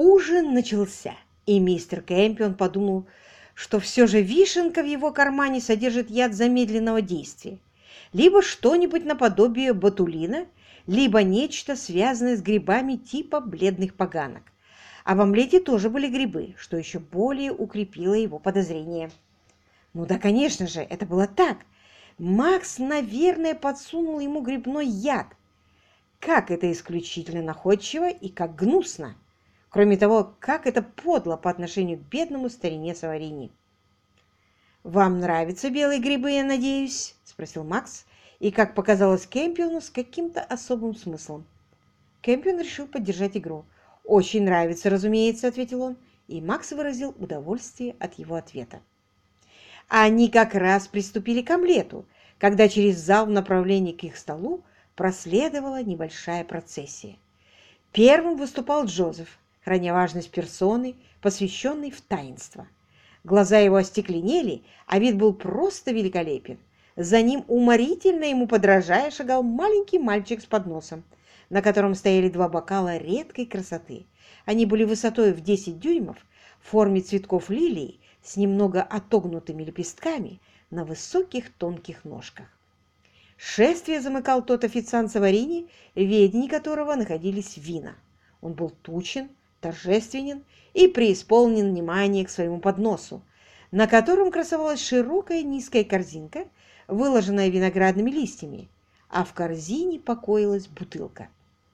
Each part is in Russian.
Ужин начался, и мистер Кэмпион подумал, что все же вишенка в его кармане содержит яд замедленного действия, либо что-нибудь наподобие ботулина, либо нечто, связанное с грибами типа бледных поганок. А в омлете тоже были грибы, что еще более укрепило его подозрение. Ну да, конечно же, это было так. Макс, наверное, подсунул ему грибной яд. Как это исключительно находчиво и как гнусно! Кроме того, как это подло по отношению к бедному старине Саварини. «Вам нравятся белые грибы, я надеюсь?» – спросил Макс, и, как показалось Кэмпиону, с каким-то особым смыслом. Кэмпион решил поддержать игру. «Очень нравится, разумеется», – ответил он, и Макс выразил удовольствие от его ответа. Они как раз приступили к омлету, когда через зал в направлении к их столу проследовала небольшая процессия. Первым выступал Джозеф, храня важность персоны, посвященной в таинство. Глаза его остекленели, а вид был просто великолепен. За ним, уморительно ему подражая, шагал маленький мальчик с подносом, на котором стояли два бокала редкой красоты. Они были высотой в 10 дюймов, в форме цветков лилии, с немного отогнутыми лепестками на высоких тонких ножках. Шествие замыкал тот официант Саварини, в ведении которого находились вина. Он был тучен, торжественен и преисполнен внимания к своему подносу, на котором красовалась широкая низкая корзинка, выложенная виноградными листьями, а в корзине покоилась бутылка.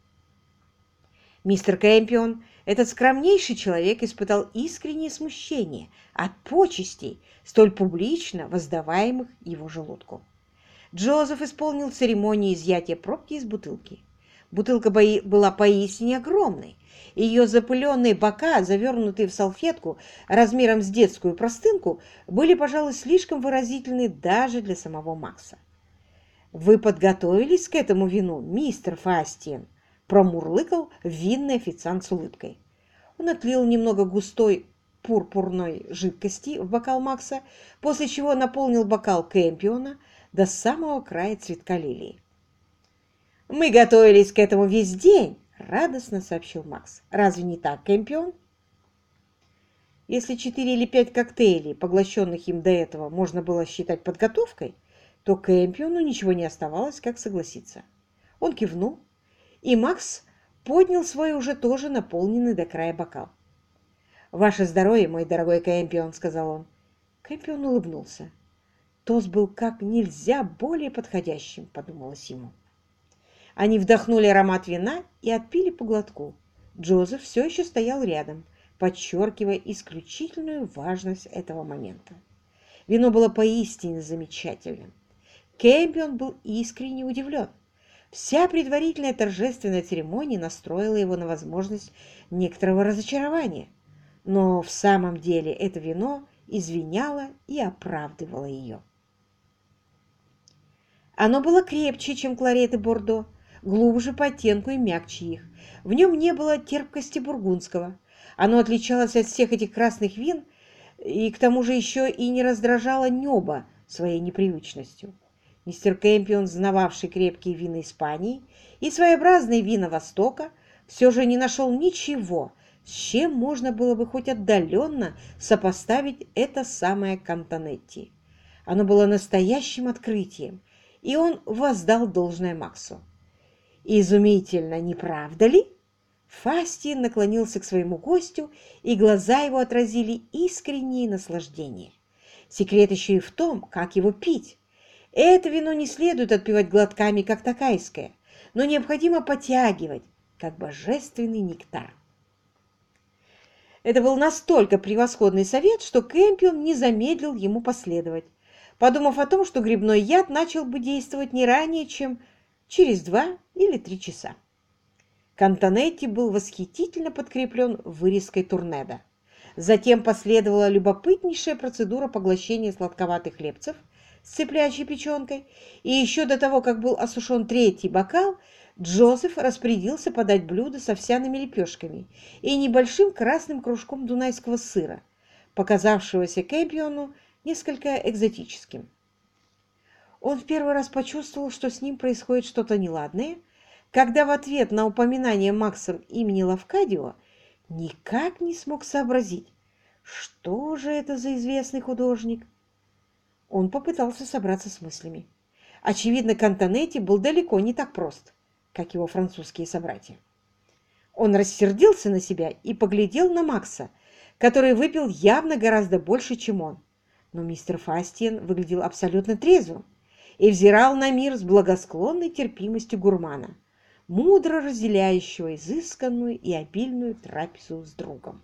Мистер Кэмпион, этот скромнейший человек, испытал искреннее смущение от почестей, столь публично воздаваемых его желудку. Джозеф исполнил церемонию изъятия пробки из бутылки. Бутылка была поистине огромной. Ее запыленные бока, завернутые в салфетку размером с детскую простынку, были, пожалуй, слишком выразительны даже для самого Макса. «Вы подготовились к этому вину, мистер Фастиен?» – промурлыкал винный официант с улыбкой. Он отлил немного густой пурпурной жидкости в бокал Макса, после чего наполнил бокал Кэмпиона до самого края цветка лилии. «Мы готовились к этому весь день», — радостно сообщил Макс. «Разве не так, Кэмпион?» Если 4 или 5 коктейлей, поглощенных им до этого, можно было считать подготовкой, то Кэмпиону ничего не оставалось, как согласиться. Он кивнул, и Макс поднял свой уже тоже наполненный до края бокал. «Ваше здоровье, мой дорогой Кэмпион», — сказал он. Кэмпион улыбнулся. Тост был как нельзя более подходящим, подумалось ему. Они вдохнули аромат вина и отпили по глотку. Джозеф все еще стоял рядом, подчеркивая исключительную важность этого момента. Вино было поистине замечательным. Кэмпион был искренне удивлен. Вся предварительная торжественная церемония настроила его на возможность некоторого разочарования. Но в самом деле это вино извиняло и оправдывало ее. Оно было крепче, чем клареты Бордо, глубже по оттенку и мягче их. В нем не было терпкости бургундского. Оно отличалось от всех этих красных вин и к тому же еще и не раздражало небо своей непривычностью. Мистер Кэмпион, знававший крепкие вина Испании и своеобразные вина Востока, все же не нашел ничего, с чем можно было бы хоть отдаленно сопоставить это самое Кантанетти. Оно было настоящим открытием, и он воздал должное Максу. «Изумительно, не правда ли?» Фастиен наклонился к своему гостю, и глаза его отразили искреннее наслаждение. Секрет еще и в том, как его пить. Это вино не следует отпивать глотками, как токайское, но необходимо потягивать, как божественный нектар. Это был настолько превосходный совет, что Кэмпион не замедлил ему последовать, подумав о том, что грибной яд начал бы действовать не ранее, чем через 2 или 3 часа. Кантанетти был восхитительно подкреплен вырезкой турнеда. Затем последовала любопытнейшая процедура поглощения сладковатых хлебцев с цыплячьей печенкой, и еще до того, как был осушен 3-й бокал, Джозеф распорядился подать блюдо с овсяными лепешками и небольшим красным кружком дунайского сыра, показавшегося Кэмпиону несколько экзотическим. Он в первый раз почувствовал, что с ним происходит что-то неладное, когда в ответ на упоминание Максом имени Лавкадио никак не смог сообразить, что же это за известный художник. Он попытался собраться с мыслями. Очевидно, Кантонетти был далеко не так прост, как его французские собратья. Он рассердился на себя и поглядел на Макса, который выпил явно гораздо больше, чем он. Но мистер Фастиен выглядел абсолютно трезвым и взирал на мир с благосклонной терпимостью гурмана, мудро разделяющего изысканную и обильную трапезу с другом.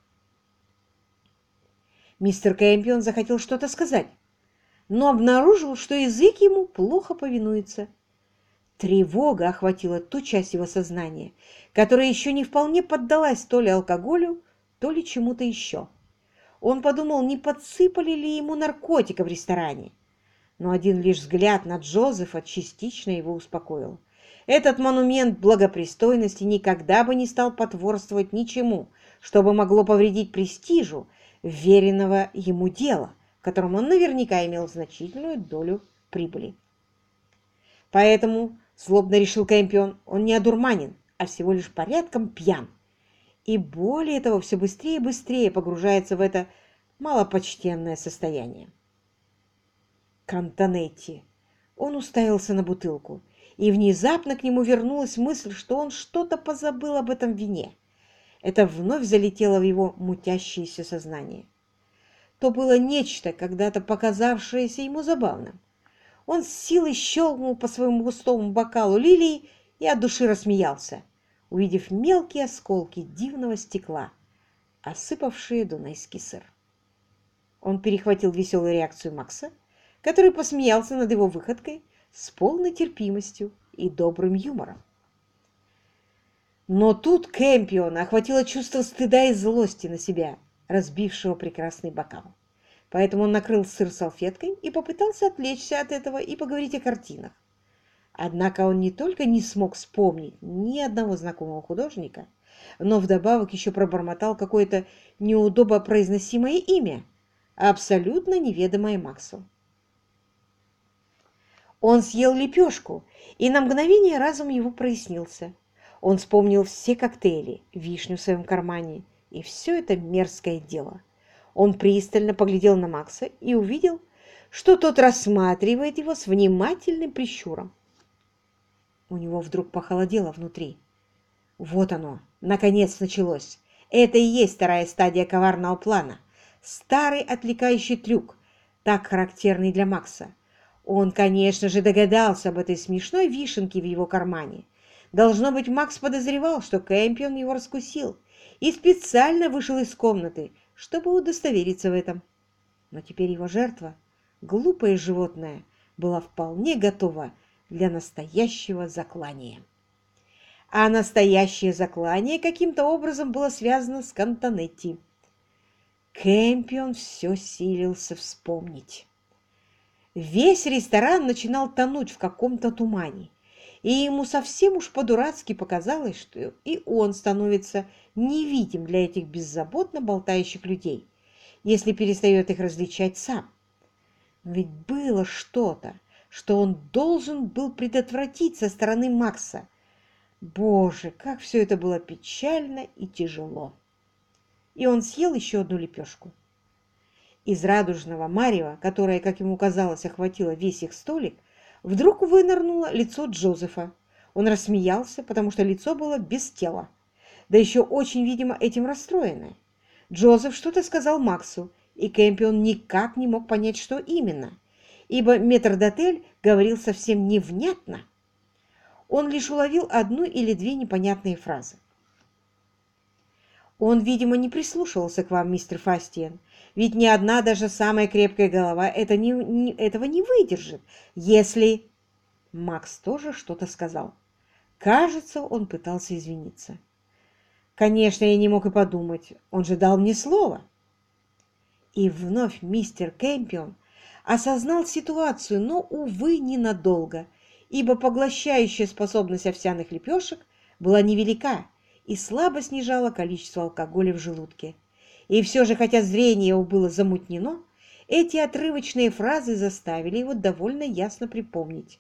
Мистер Кэмпион захотел что-то сказать, но обнаружил, что язык ему плохо повинуется. Тревога охватила ту часть его сознания, которая еще не вполне поддалась то ли алкоголю, то ли чему-то еще. Он подумал, не подсыпали ли ему наркотика в ресторане. Но один лишь взгляд на Джозефа частично его успокоил. Этот монумент благопристойности никогда бы не стал потворствовать ничему, что бы могло повредить престижу веренного ему дела, в котором он наверняка имел значительную долю прибыли. Поэтому, злобно решил Кэмпион, он не одурманен, а всего лишь порядком пьян. И более того, все быстрее и быстрее погружается в это малопочтенное состояние. Кантонетти. Он уставился на бутылку, и внезапно к нему вернулась мысль, что он что-то позабыл об этом вине. Это вновь залетело в его мутящееся сознание. То было нечто, когда-то показавшееся ему забавным. Он с силой щелкнул по своему густому бокалу лилии и от души рассмеялся, увидев мелкие осколки дивного стекла, осыпавшие дунайский сыр. Он перехватил веселую реакцию Макса, который посмеялся над его выходкой с полной терпимостью и добрым юмором. Но тут Кэмпиона охватило чувство стыда и злости на себя, разбившего прекрасный бокал. Поэтому он накрыл сыр салфеткой и попытался отвлечься от этого и поговорить о картинах. Однако он не только не смог вспомнить ни одного знакомого художника, но вдобавок еще пробормотал какое-то неудобопроизносимое имя, абсолютно неведомое Максу. Он съел лепешку, и на мгновение разум его прояснился. Он вспомнил все коктейли, вишню в своем кармане и все это мерзкое дело. Он пристально поглядел на Макса и увидел, что тот рассматривает его с внимательным прищуром. У него вдруг похолодело внутри. Вот оно, наконец началось. Это и есть вторая стадия коварного плана. Старый отвлекающий трюк, так характерный для Макса. Он, конечно же, догадался об этой смешной вишенке в его кармане. Должно быть, Макс подозревал, что Кэмпион его раскусил, и специально вышел из комнаты, чтобы удостовериться в этом. Но теперь его жертва, глупое животное, была вполне готова для настоящего заклания. А настоящее заклание каким-то образом было связано с Кантонетти. Кэмпион все силился вспомнить. Весь ресторан начинал тонуть в каком-то тумане, и ему совсем уж по-дурацки показалось, что и он становится невидим для этих беззаботно болтающих людей, если перестает их различать сам. Но ведь было что-то, что он должен был предотвратить со стороны Макса. Боже, как все это было печально и тяжело. И он съел еще одну лепешку. Из радужного марева, которое, как ему казалось, охватило весь их столик, вдруг вынырнуло лицо Джозефа. Он рассмеялся, потому что лицо было без тела, да еще очень, видимо, этим расстроенное. Джозеф что-то сказал Максу, и Кэмпион никак не мог понять, что именно, ибо метрдотель говорил совсем невнятно. Он лишь уловил одну или две непонятные фразы. Он, видимо, не прислушивался к вам, мистер Фастиен, ведь ни одна, даже самая крепкая голова этого не выдержит, если... Макс тоже что-то сказал. Кажется, он пытался извиниться. Конечно, я не мог и подумать, он же дал мне слово. И вновь мистер Кэмпион осознал ситуацию, но, увы, ненадолго, ибо поглощающая способность овсяных лепешек была невелика и слабо снижала количество алкоголя в желудке. И все же, хотя зрение его было замутнено, эти отрывочные фразы заставили его довольно ясно припомнить.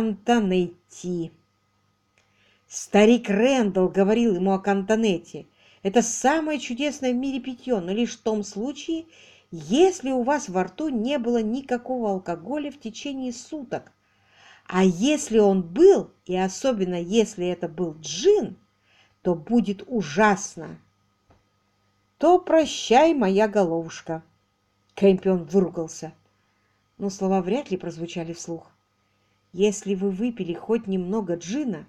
Кантонетти. Старик Рэндалл говорил ему о Кантонетти, Это самое чудесное в мире питье, но лишь в том случае, если у вас во рту не было никакого алкоголя в течение суток. А если он был, и особенно если это был джин, то будет ужасно. То прощай, моя головушка. Кэмпион выругался, но слова вряд ли прозвучали вслух. Если вы выпили хоть немного джина,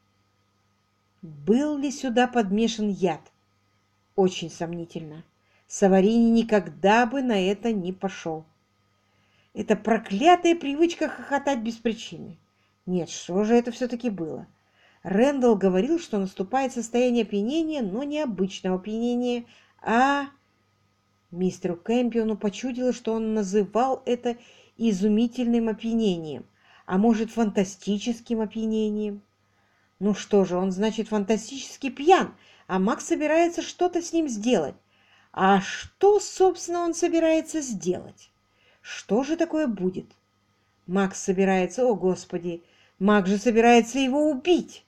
был ли сюда подмешан яд? Очень сомнительно. Саварини никогда бы на это не пошел. Это проклятая привычка хохотать без причины. Нет, что же это все-таки было? Рэндалл говорил, что наступает состояние опьянения, но не обычного опьянения, а... Мистеру Кэмпиону почудилось, что он называл это изумительным опьянением, а может, фантастическим опьянением. Ну что же, он, значит, фантастически пьян, а Макс собирается что-то с ним сделать. А что, собственно, он собирается сделать? Что же такое будет? Макс собирается... О, Господи! Макс же собирается его убить!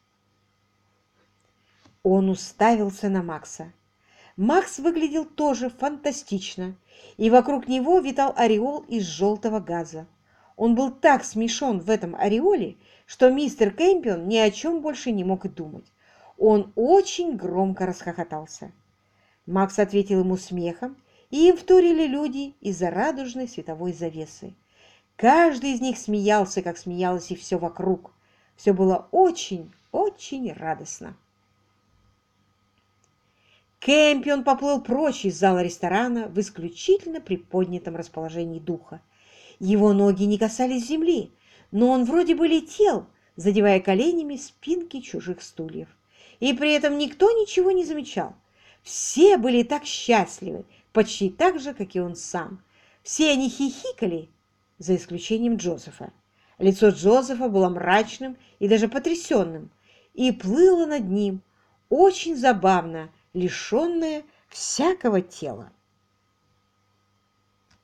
Он уставился на Макса. Макс выглядел тоже фантастично, и вокруг него витал ореол из желтого газа. Он был так смешон в этом ореоле, что мистер Кэмпион ни о чем больше не мог и думать. Он очень громко расхохотался. Макс ответил ему смехом, и им вторили люди из-за радужной световой завесы. Каждый из них смеялся, как смеялось и все вокруг. Все было очень, очень радостно. Кэмпион поплыл прочь из зала ресторана в исключительно приподнятом расположении духа. Его ноги не касались земли, но он вроде бы летел, задевая коленями спинки чужих стульев. И при этом никто ничего не замечал. Все были так счастливы, почти так же, как и он сам. Все они хихикали, за исключением Джозефа. Лицо Джозефа было мрачным и даже потрясенным, и плыло над ним, очень забавно, лишенное всякого тела.